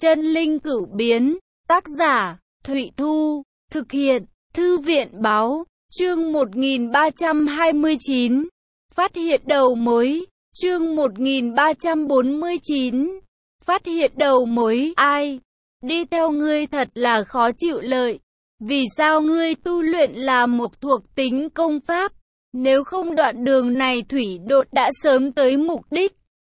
Chân linh cửu biến, tác giả, Thụy Thu, thực hiện, Thư viện báo, chương 1329, phát hiện đầu mối, chương 1349, phát hiện đầu mối, ai? Đi theo ngươi thật là khó chịu lợi, vì sao ngươi tu luyện là một thuộc tính công pháp, nếu không đoạn đường này thủy độn đã sớm tới mục đích.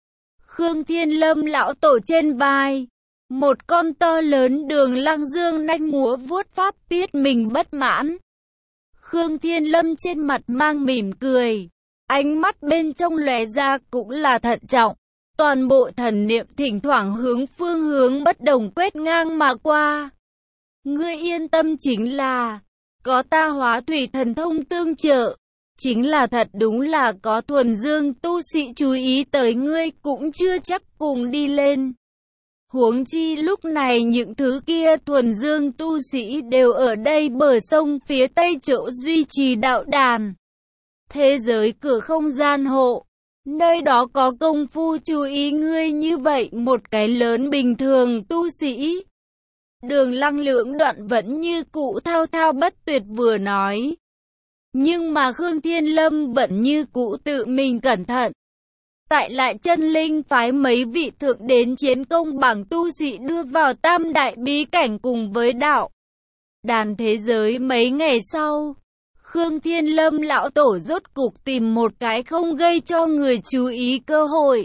Khương Thiên Lâm lão tổ trên vai, một con to lớn đường lăng dương nanh múa vuốt pháp tiết mình bất mãn. Khương Thiên Lâm trên mặt mang mỉm cười, ánh mắt bên trong lóe ra cũng là thận trọng, toàn bộ thần niệm thỉnh thoảng hướng phương hướng bất đồng quét ngang mà qua. Ngươi yên tâm, chính là có ta hóa thủy thần thông tương trợ, chính là thật đúng là có thuần dương tu sĩ chú ý tới ngươi cũng chưa chắc cùng đi lên. Huống chi lúc này những thứ kia thuần dương tu sĩ đều ở đây bờ sông phía tây chỗ duy trì đạo đàn. Thế giới cửa không gian hộ, nơi đó có công phu chú ý ngươi như vậy một cái lớn bình thường tu sĩ. Đường Lăng lưỡng đoạn vẫn như cũ thao thao bất tuyệt vừa nói. Nhưng mà Khương Thiên Lâm vẫn như cũ tự mình cẩn thận. Tại lại chân linh phái mấy vị thượng đến chiến công bằng tu sĩ đưa vào tam đại bí cảnh cùng với đạo đàn thế giới mấy ngày sau. Khương Thiên Lâm lão tổ rốt cục tìm một cái không gây cho người chú ý cơ hội.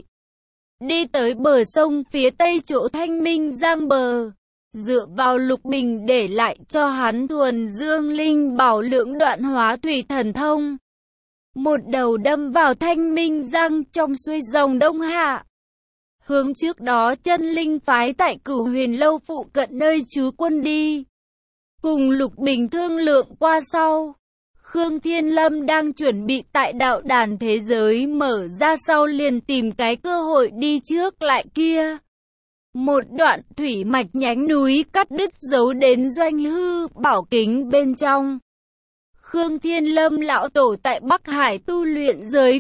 Đi tới bờ sông phía tây chỗ Thanh Minh Giang bờ. Dựa vào Lục Bình để lại cho hắn thuần dương linh bảo lưỡng đoạn hóa thủy thần thông. Một đầu đâm vào Thanh Minh Giang trong xuôi dòng Đông Hạ. Hướng trước đó chân linh phái tại Cửu Huyền Lâu phụ cận nơi trú quân đi. Cùng Lục Bình thương lượng qua sau. Khương Thiên Lâm đang chuẩn bị tại đạo đàn thế giới mở ra sau liền tìm cái cơ hội đi trước lại kia. Một đoạn thủy mạch nhánh núi cắt đứt giấu đến doanh hư bảo kính bên trong. Khương Thiên Lâm lão tổ tại Bắc Hải tu luyện giới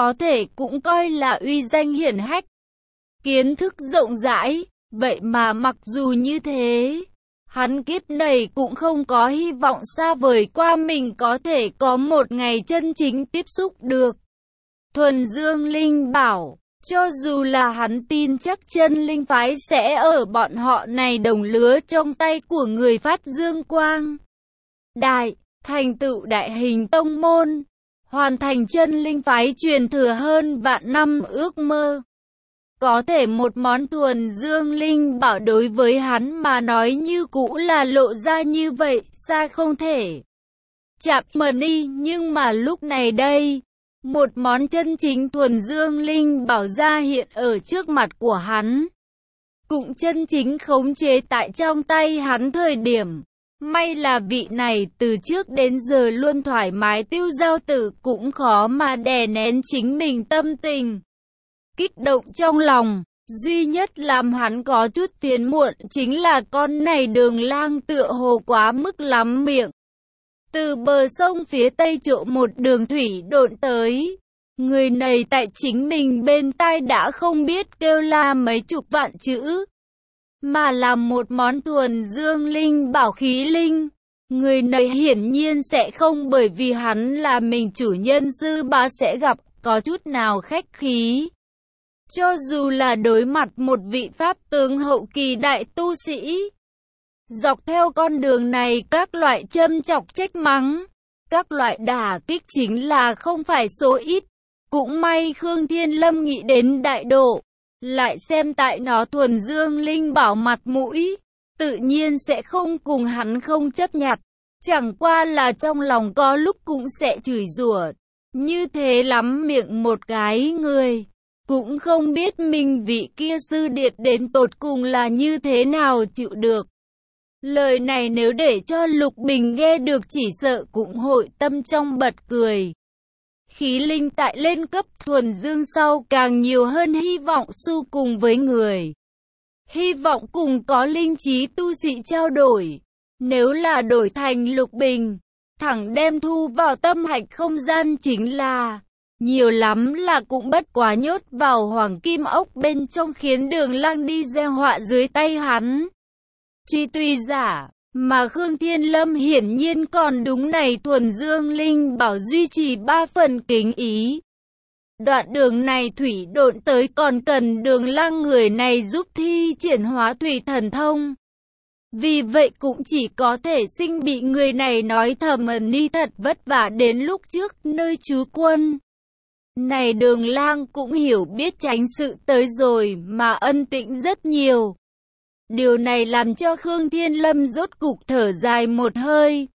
cũng coi là uy danh hiển hách. Kiến thức rộng rãi, vậy mà mặc dù như thế, hắn kiếp này cũng không có hy vọng xa vời qua mình có thể có một ngày chân chính tiếp xúc được thuần dương linh bảo. Cho dù là hắn tin chắc chân linh phái sẽ ở bọn họ này đồng lứa trong tay của người phát dương quang đại, thành tựu đại hình tông môn, hoàn thành chân linh phái truyền thừa hơn vạn năm ước mơ. Có thể một món thuần dương linh bảo đối với hắn mà nói như cũ là lộ ra như vậy, xa không thể chạm mần đi, nhưng mà lúc này đây, một món chân chính thuần dương linh bảo ra hiện ở trước mặt của hắn. Cũng chân chính khống chế tại trong tay hắn thời điểm. May là vị này từ trước đến giờ luôn thoải mái tiêu giao tử cũng khó mà đè nén chính mình tâm tình kích động trong lòng. Duy nhất làm hắn có chút phiền muộn chính là con này Đường Lang tựa hồ quá mức lắm miệng. Từ bờ sông phía tây chỗ một đường thủy độn tới. Người này tại chính mình bên tai đã không biết kêu la mấy chục vạn chữ. Mà là một món thuần dương linh bảo khí linh. Người này hiển nhiên sẽ không bởi vì hắn là mình chủ nhân sư bá sẽ gặp có chút nào khách khí. Cho dù là đối mặt một vị pháp tướng hậu kỳ đại tu sĩ. Dọc theo con đường này các loại châm chọc trách mắng, các loại đả kích chính là không phải số ít. Cũng may Khương Thiên Lâm nghĩ đến đại độ, lại xem tại nó thuần dương linh bảo mặt mũi, tự nhiên sẽ không cùng hắn không chấp nhặt. Chẳng qua là trong lòng có lúc cũng sẽ chửi rủa, như thế lắm miệng một cái người. Cũng không biết mình vị kia sư điệt đến tột cùng là như thế nào chịu được. Lời này nếu để cho Lục Bình nghe được chỉ sợ cũng hội tâm trong bật cười. Khí linh tại lên cấp thuần dương sau càng nhiều hơn hy vọng xu cùng với người. Hy vọng cùng có linh trí tu sĩ trao đổi. Nếu là đổi thành Lục Bình, thẳng đem thu vào tâm hạch không gian chính là Nhiều lắm là cũng bất quá nhốt vào hoàng kim ốc bên trong khiến Đường Lang đi gieo họa dưới tay hắn. Tuy giả, mà Khương Thiên Lâm hiển nhiên còn đúng này thuần dương linh bảo duy trì 3 phần kính ý. Đoạn đường này thủy độn tới còn cần Đường Lang người này giúp thi triển hóa thủy thần thông. Vì vậy cũng chỉ có thể sinh bị người này nói thầm ni thật vất vả đến lúc trước nơi trú quân. Này Đường Lang cũng hiểu biết tránh sự tới rồi mà ân tĩnh rất nhiều. Điều này làm cho Khương Thiên Lâm rốt cục thở dài một hơi.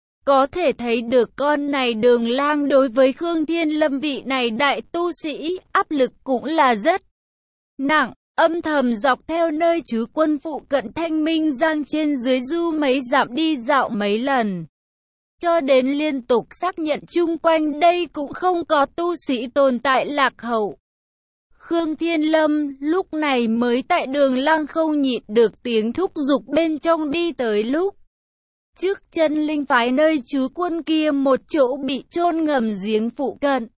Có thể thấy được con này Đường Lang đối với Khương Thiên Lâm vị này đại tu sĩ, áp lực cũng là rất nặng, âm thầm dọc theo nơi trú quân phụ cận Thanh Minh Giang trên dưới du mấy dặm đi dạo mấy lần. Cho đến liên tục xác nhận chung quanh đây cũng không có tu sĩ tồn tại lạc hậu. Khương Thiên Lâm lúc này mới tại Đường Lang không nhịn được tiếng thúc giục bên trong đi tới lúc trước chân linh phái nơi trú quân kia một chỗ bị chôn ngầm giếng phụ cận.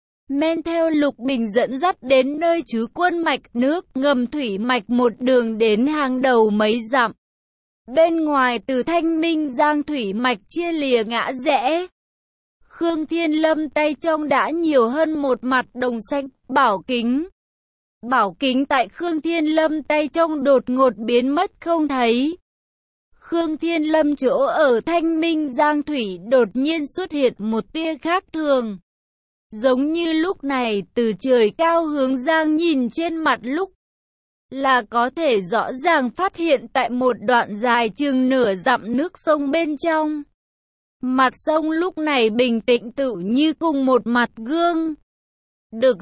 Men theo Lục Bình dẫn dắt đến nơi trú quân mạch nước ngầm thủy mạch một đường đến hàng đầu mấy dặm. Bên ngoài từ Thanh Minh Giang thủy mạch chia lìa ngã rẽ. Khương Thiên Lâm tay trong đã nhiều hơn một mặt đồng xanh, bảo kính. Bảo kính tại Khương Thiên Lâm tay trong đột ngột biến mất không thấy. Khương Thiên Lâm chỗ ở Thanh Minh Giang thủy đột nhiên xuất hiện một tia khác thường. Giống như lúc này từ trời cao hướng Giang nhìn trên mặt lúc là có thể rõ ràng phát hiện tại một đoạn dài chừng nửa dặm nước sông bên trong. Mặt sông lúc này bình tĩnh tự như cùng một mặt gương. Được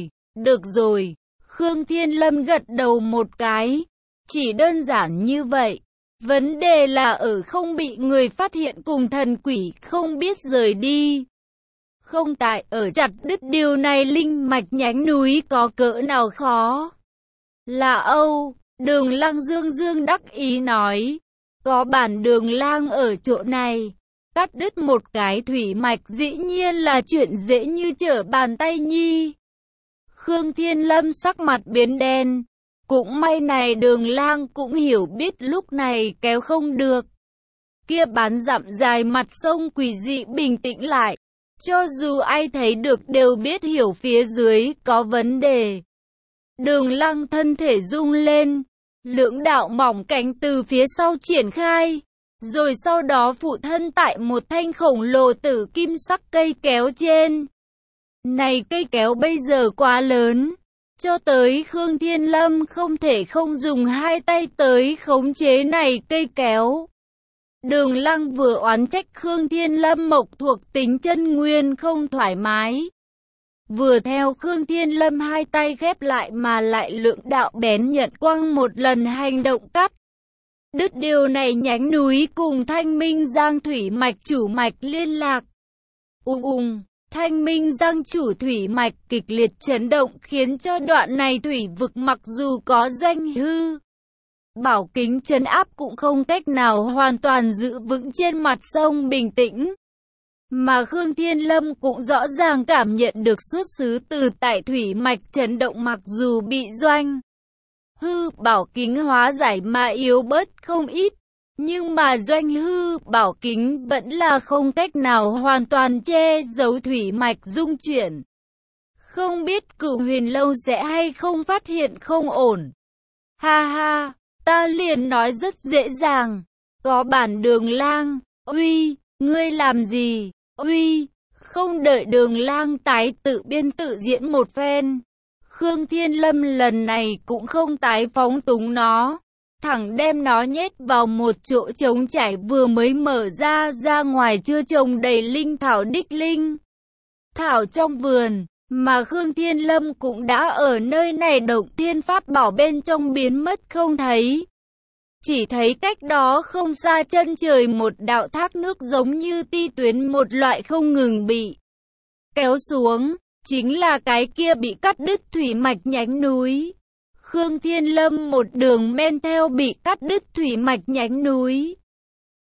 rồi, Khương Thiên Lâm gật đầu một cái. Chỉ đơn giản như vậy. Vấn đề là ở không bị người phát hiện cùng thần quỷ không biết rời đi. Không tại ở chặt đứt điều này linh mạch nhánh núi có cỡ nào khó. Là Âu, Đường Lang dương đắc ý nói. Có bản Đường Lang ở chỗ này. Cắt đứt một cái thủy mạch dĩ nhiên là chuyện dễ như trở bàn tay nhi. Khương Thiên Lâm sắc mặt biến đen. Cũng may này Đường Lang cũng hiểu biết lúc này kéo không được. Kia bán dặm dài mặt sông quỷ dị bình tĩnh lại. Cho dù ai thấy được đều biết hiểu phía dưới có vấn đề. Đường Lang thân thể rung lên. Lưỡng đạo mỏng cánh từ phía sau triển khai. Rồi sau đó phụ thân tại một thanh khổng lồ tử kim sắc cây kéo trên. Này cây kéo bây giờ quá lớn. Cho tới Khương Thiên Lâm không thể không dùng hai tay tới khống chế này cây kéo. Đường Lang vừa oán trách Khương Thiên Lâm mộc thuộc tính chân nguyên không thoải mái. Vừa theo Khương Thiên Lâm hai tay khép lại mà lại lượng đạo bén nhận quăng một lần hành động cắt. Đứt điều này nhánh núi cùng Thanh Minh Giang thủy mạch chủ mạch liên lạc. Thanh Minh Giang chủ thủy mạch kịch liệt chấn động khiến cho đoạn này thủy vực mặc dù có doanh hư. Bảo kính trấn áp cũng không cách nào hoàn toàn giữ vững trên mặt sông bình tĩnh. Mà Khương Thiên Lâm cũng rõ ràng cảm nhận được xuất xứ từ tại thủy mạch chấn động mặc dù bị doanh hư bảo kính hóa giải mà yếu bớt không ít. Nhưng mà doanh hư bảo kính vẫn là không cách nào hoàn toàn che giấu thủy mạch dung chuyển. Không biết Cửu Huyền Lâu sẽ hay không phát hiện không ổn. Ha ha, ta liền nói rất dễ dàng. Có bản Đường Lang, uy, ngươi làm gì, uy, không đợi Đường Lang tái tự biên tự diễn một phen. Khương Thiên Lâm lần này cũng không tái phóng túng nó. Thẳng đem nó nhét vào một chỗ trống trải vừa mới mở ra ngoài chưa trồng đầy linh thảo đích linh thảo trong vườn, mà Khương Thiên Lâm cũng đã ở nơi này động thiên pháp bảo bên trong biến mất không thấy. Chỉ thấy cách đó không xa chân trời một đạo thác nước giống như ti tuyến một loại không ngừng bị kéo xuống, chính là cái kia bị cắt đứt thủy mạch nhánh núi. Khương Thiên Lâm một đường men theo bị cắt đứt thủy mạch nhánh núi.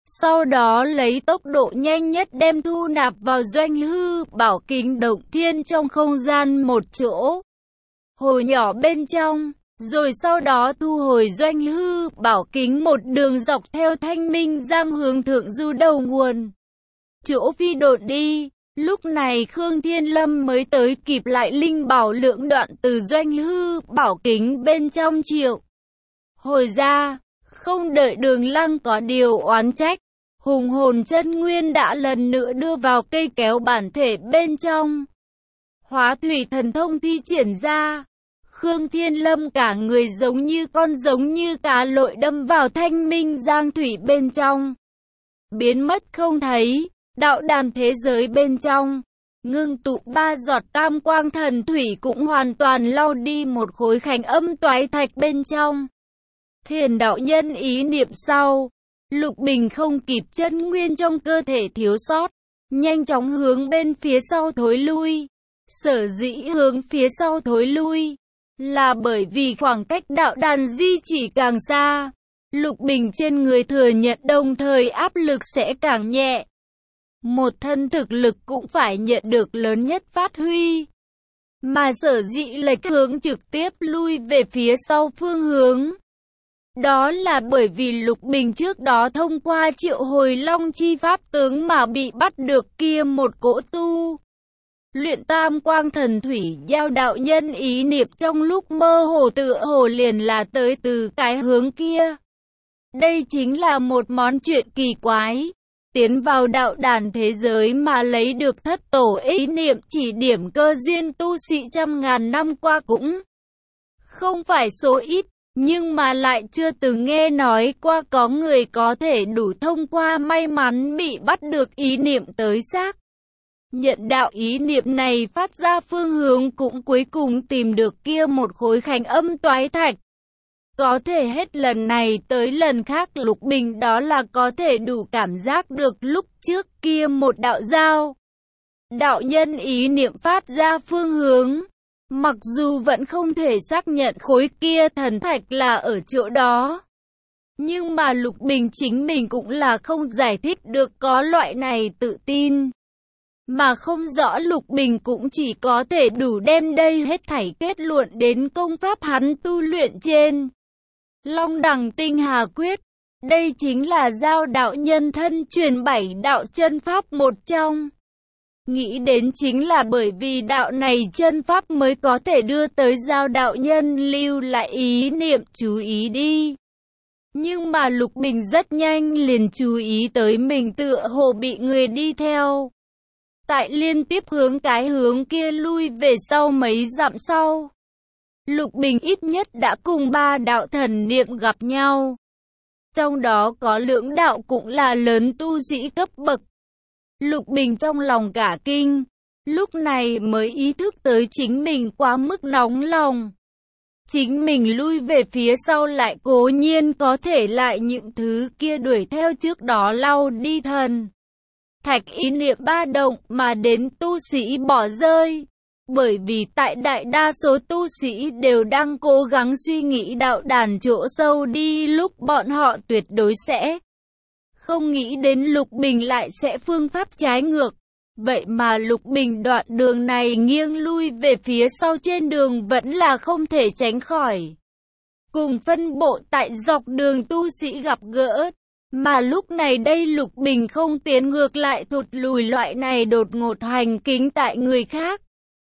Sau đó lấy tốc độ nhanh nhất đem thu nạp vào doanh hư bảo kính động thiên trong không gian một chỗ hồi nhỏ bên trong, rồi sau đó thu hồi doanh hư bảo kính một đường dọc theo Thanh Minh Giang hướng thượng du đầu nguồn. Chỗ phi độn đi, lúc này Khương Thiên Lâm mới tới kịp lại linh bảo lượng đoạn từ doanh hư bảo kính bên trong triệu hồi ra, không đợi Đường Lăng có điều oán trách. Hùng hồn chân nguyên đã lần nữa đưa vào cây kéo bản thể bên trong. Hóa thủy thần thông thi triển ra. Khương Thiên Lâm cả người giống như cá lội đâm vào Thanh Minh Giang thủy bên trong. Biến mất không thấy, đạo đàn thế giới bên trong. Ngưng tụ 3 giọt tam quang thần thủy cũng hoàn toàn lau đi một khối khánh âm toái thạch bên trong. Thiền đạo nhân ý niệm sau. Lục Bình không kịp chân nguyên trong cơ thể thiếu sót, nhanh chóng hướng bên phía sau thối lui. Sở dĩ hướng phía sau thối lui, là bởi vì khoảng cách đạo đàn di chỉ càng xa, Lục Bình trên người thừa nhận đồng thời áp lực sẽ càng nhẹ. Một thân thực lực cũng phải nhận được lớn nhất phát huy. Mà sở dĩ lệch hướng trực tiếp lui về phía sau phương hướng. Đó là bởi vì Lục Bình trước đó thông qua triệu hồi long chi pháp tướng mà bị bắt được kia một cỗ tu. Luyện tam quang thần thủy giao đạo nhân ý niệm trong lúc mơ hồ tựa hồ liền là tới từ cái hướng kia. Đây chính là một món chuyện kỳ quái. Tiến vào đạo đàn thế giới mà lấy được thất tổ ý niệm chỉ điểm cơ duyên tu sĩ trăm ngàn năm qua cũng không phải số ít. Nhưng mà lại chưa từng nghe nói qua có người có thể đủ thông qua may mắn bị bắt được ý niệm tới xác. Nhận đạo ý niệm này phát ra phương hướng cũng cuối cùng tìm được kia một khối khánh âm toái thạch. Có thể hết lần này tới lần khác Lục Bình đó là có thể đủ cảm giác được lúc trước kia một đạo giao. Đạo nhân ý niệm phát ra phương hướng. Mặc dù vẫn không thể xác nhận khối kia thần thạch là ở chỗ đó. Nhưng mà Lục Bình chính mình cũng là không giải thích được có loại này tự tin. Mà không rõ Lục Bình cũng chỉ có thể đủ đem đây hết thảy kết luận đến công pháp hắn tu luyện trên Long Đằng Tinh Hà Quyết. Đây chính là giao đạo nhân thân truyền 7 đạo chân pháp một trong. Nghĩ đến chính là bởi vì đạo này chân pháp mới có thể đưa tới giao đạo nhân lưu lại ý niệm chú ý đi. Nhưng mà Lục Bình rất nhanh liền chú ý tới mình tựa hồ bị người đi theo. Tại liên tiếp hướng cái hướng kia lui về sau mấy dặm sau. Lục Bình ít nhất đã cùng 3 đạo thần niệm gặp nhau. Trong đó có lưỡng đạo cũng là lớn tu sĩ cấp bậc. Lục Bình trong lòng cả kinh, lúc này mới ý thức tới chính mình quá mức nóng lòng. Chính mình lui về phía sau lại cố nhiên có thể lại những thứ kia đuổi theo trước đó lau đi thần thạch ý niệm ba động mà đến tu sĩ bỏ rơi. Bởi vì tại đại đa số tu sĩ đều đang cố gắng suy nghĩ đạo đàn chỗ sâu đi lúc bọn họ tuyệt đối sẽ không nghĩ đến Lục Bình lại sẽ phương pháp trái ngược. Vậy mà Lục Bình đoạn đường này nghiêng lui về phía sau trên đường vẫn là không thể tránh khỏi. Cùng phân bộ tại dọc đường tu sĩ gặp gỡ. Mà lúc này đây Lục Bình không tiến ngược lại thụt lùi loại này đột ngột hành kính tại người khác.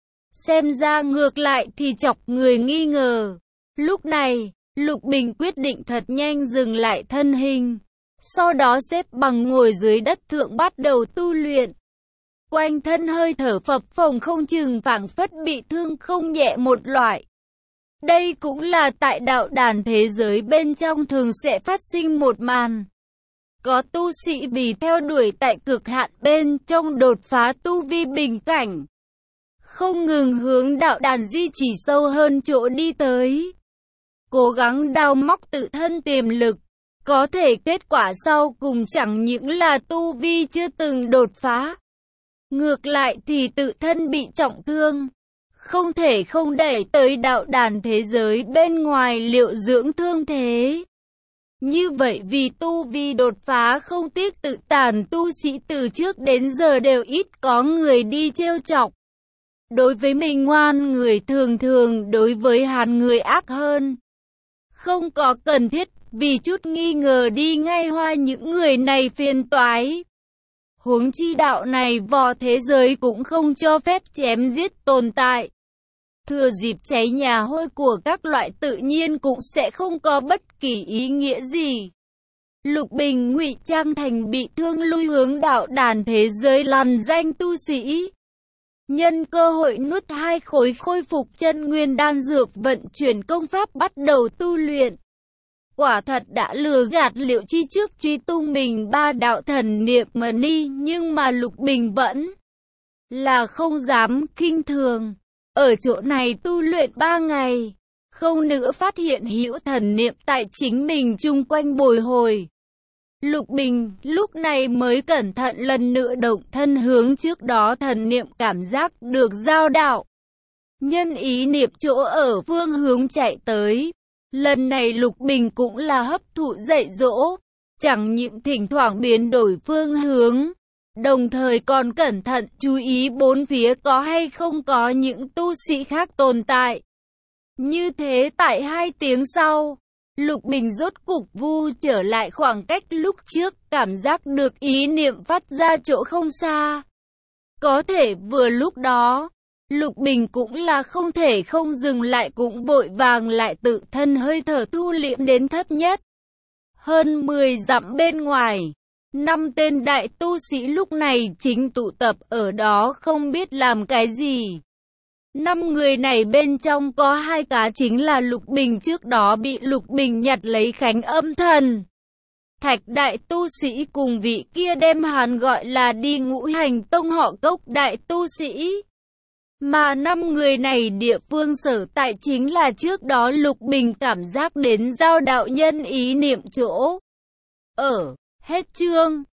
Xem ra ngược lại thì chọc người nghi ngờ. Lúc này, Lục Bình quyết định thật nhanh dừng lại thân hình. Sau đó xếp bằng ngồi dưới đất thượng bắt đầu tu luyện. Quanh thân hơi thở phập phồng không chừng phảng phất bị thương không nhẹ một loại. Đây cũng là tại đạo đàn thế giới bên trong thường sẽ phát sinh một màn. Có tu sĩ vì theo đuổi tại cực hạn bên trong đột phá tu vi bình cảnh. Không ngừng hướng đạo đàn di chỉ sâu hơn chỗ đi tới. Cố gắng đào móc tự thân tiềm lực. Có thể kết quả sau cùng chẳng những là tu vi chưa từng đột phá. Ngược lại thì tự thân bị trọng thương. Không thể không đẩy tới đạo đàn thế giới bên ngoài liệu dưỡng thương thế. Như vậy vì tu vi đột phá không tiếc tự tàn, tu sĩ từ trước đến giờ đều ít có người đi trêu chọc. Đối với mình ngoan người thường đối với hắn người ác hơn. Không có cần thiết vì chút nghi ngờ đi ngay hoa những người này phiền toái. Huống chi đạo này võ thế giới cũng không cho phép chém giết tồn tại. Thừa dịp cháy nhà hôi của các loại tự nhiên cũng sẽ không có bất kỳ ý nghĩa gì. Lục Bình ngụy trang thành bị thương lui hướng đạo đàn thế giới lằn danh tu sĩ. Nhân cơ hội nuốt 2 khối khôi phục chân nguyên đan dược vận chuyển công pháp bắt đầu tu luyện. Quả thật đã lừa gạt Liệu Chi trước truy tung mình 3 đạo thần niệm mani, nhưng mà Lục Bình vẫn là không dám khinh thường. Ở chỗ này tu luyện 3 ngày, không nữa phát hiện hữu thần niệm tại chính mình chung quanh bồi hồi. Lục Bình lúc này mới cẩn thận lần nữa động thân hướng trước đó thần niệm cảm giác được giao đạo. Nhân ý niệm chỗ ở phương hướng chạy tới. Lần này Lục Bình cũng là hấp thụ dạy dỗ, chẳng những thỉnh thoảng biến đổi phương hướng, đồng thời còn cẩn thận chú ý bốn phía có hay không có những tu sĩ khác tồn tại. Như thế tại 2 tiếng sau, Lục Bình rốt cục vu trở lại khoảng cách lúc trước, cảm giác được ý niệm phát ra chỗ không xa. Có thể vừa lúc đó, Lục Bình cũng là không thể không dừng lại, cũng vội vàng lại tự thân hơi thở thu liễm đến thấp nhất. Hơn 10 dặm bên ngoài, 5 tên đại tu sĩ lúc này chính tụ tập ở đó không biết làm cái gì. 5 người này bên trong có 2 cá chính là Lục Bình trước đó bị Lục Bình nhặt lấy Khánh Âm Thần Thạch đại tu sĩ, cùng vị kia đem hắn gọi là đi Ngũ Hành Tông họ Cốc đại tu sĩ. Mà 5 người này địa phương sở tại chính là trước đó Lục Bình cảm giác đến giao đạo nhân ý niệm chỗ. Hết chương.